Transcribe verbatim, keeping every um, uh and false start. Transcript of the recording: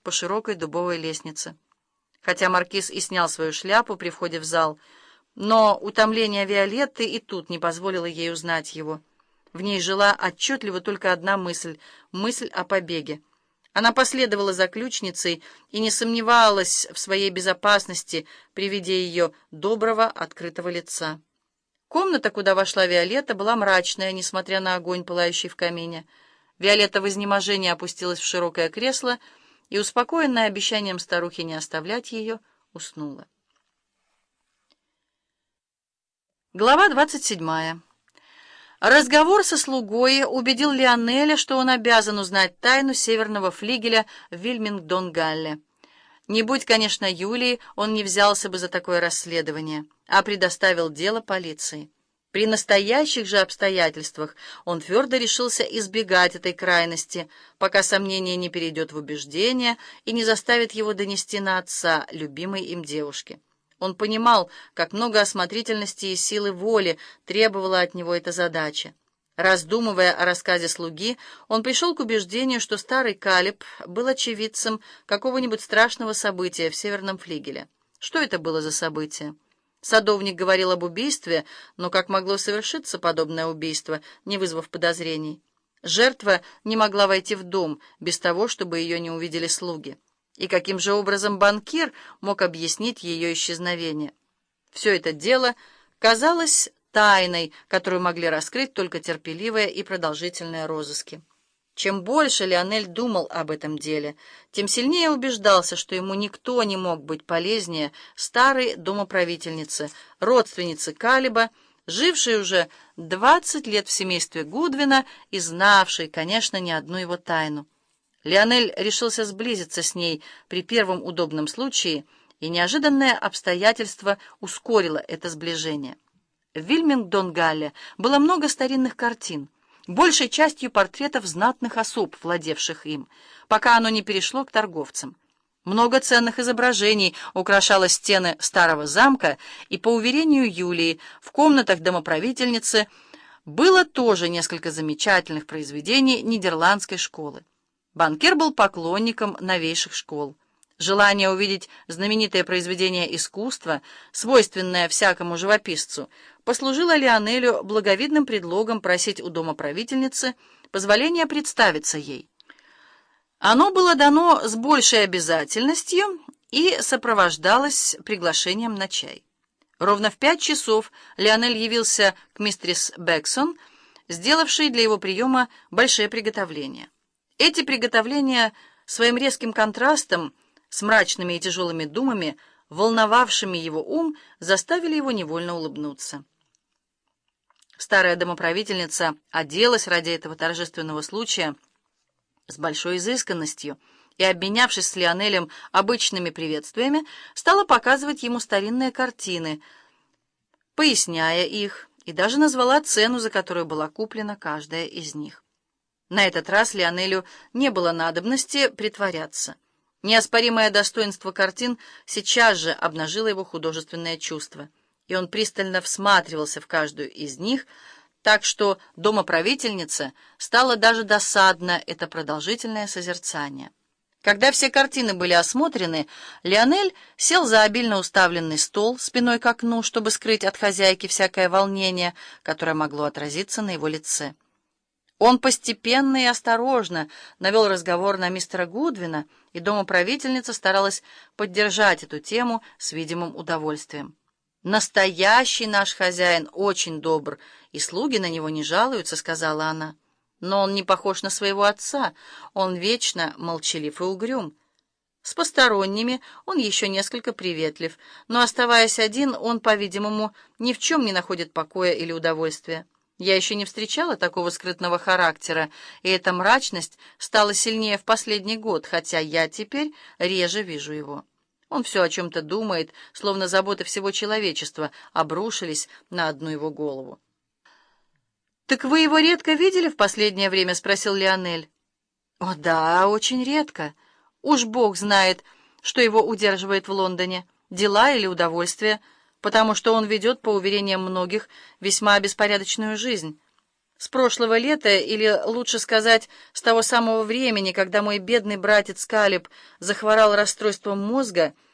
по широкой дубовой лестнице. Хотя маркиз и снял свою шляпу при входе в зал, но утомление Виолетты и тут не позволило ей узнать его. В ней жила отчетливо только одна мысль — мысль о побеге. Она последовала за ключницей и не сомневалась в своей безопасности при виде ее доброго, открытого лица. Комната, куда вошла Виолетта, была мрачная, несмотря на огонь, пылающий в камине. Виолетта в изнеможении опустилась в широкое кресло и, успокоенная обещанием старухи не оставлять ее, уснула. Глава двадцать седьмая. Разговор со слугой убедил Лионеля, что он обязан узнать тайну северного флигеля в Вильмингдон-Галле. Не будь, конечно, Юлии, он не взялся бы за такое расследование, а предоставил дело полиции. При настоящих же обстоятельствах он твердо решился избегать этой крайности, пока сомнение не перейдет в убеждение и не заставит его донести на отца любимой им девушки. Он понимал, как много осмотрительности и силы воли требовала от него эта задача. Раздумывая о рассказе слуги, он пришел к убеждению, что старый Калиб был очевидцем какого-нибудь страшного события в Северном флигеле. Что это было за событие? Садовник говорил об убийстве, но как могло совершиться подобное убийство, не вызвав подозрений? Жертва не могла войти в дом без того, чтобы ее не увидели слуги. И каким же образом банкир мог объяснить ее исчезновение? Все это дело казалось тайной, которую могли раскрыть только терпеливые и продолжительные розыски. Чем больше Лионель думал об этом деле, тем сильнее убеждался, что ему никто не мог быть полезнее старой домоправительницы, родственницы Калиба, жившей уже двадцать лет в семействе Гудвина и знавшей, конечно, не одну его тайну. Лионель решился сблизиться с ней при первом удобном случае, и неожиданное обстоятельство ускорило это сближение. В Вильмингдон-Галле было много старинных картин, большей частью портретов знатных особ, владевших им, пока оно не перешло к торговцам. Много ценных изображений украшало стены старого замка, и, по уверению Юлии, в комнатах домоправительницы было тоже несколько замечательных произведений нидерландской школы. Банкир был поклонником новейших школ. Желание увидеть знаменитое произведение искусства, свойственное всякому живописцу, послужило Лионелю благовидным предлогом просить у домоправительницы позволения представиться ей. Оно было дано с большей обязательностью и сопровождалось приглашением на чай. Ровно в пять часов Лионель явился к мистерис Бексон, сделавшей для его приема большие приготовления. Эти приготовления своим резким контрастом с мрачными и тяжелыми думами, волновавшими его ум, заставили его невольно улыбнуться. Старая домоправительница оделась ради этого торжественного случая с большой изысканностью и, обменявшись с Лионелем обычными приветствиями, стала показывать ему старинные картины, поясняя их, и даже назвала цену, за которую была куплена каждая из них. На этот раз Лионелю не было надобности притворяться. Неоспоримое достоинство картин сейчас же обнажило его художественное чувство, и он пристально всматривался в каждую из них, так что домоправительнице стало даже досадно это продолжительное созерцание. Когда все картины были осмотрены, Лионель сел за обильно уставленный стол спиной к окну, чтобы скрыть от хозяйки всякое волнение, которое могло отразиться на его лице. Он постепенно и осторожно навел разговор на мистера Гудвина, и домоправительница старалась поддержать эту тему с видимым удовольствием. «Настоящий наш хозяин очень добр, и слуги на него не жалуются», — сказала она. «Но он не похож на своего отца, он вечно молчалив и угрюм. С посторонними он еще несколько приветлив, но, оставаясь один, он, по-видимому, ни в чем не находит покоя или удовольствия. Я еще не встречала такого скрытного характера, и эта мрачность стала сильнее в последний год, хотя я теперь реже вижу его. Он все о чем-то думает, словно заботы всего человечества обрушились на одну его голову». «Так вы его редко видели в последнее время?» — спросил Лионель. «О да, очень редко. Уж Бог знает, что его удерживает в Лондоне, дела или удовольствие, потому что он ведет, по уверениям многих, весьма беспорядочную жизнь. С прошлого лета, или лучше сказать, с того самого времени, когда мой бедный братец Калиб захворал расстройством мозга,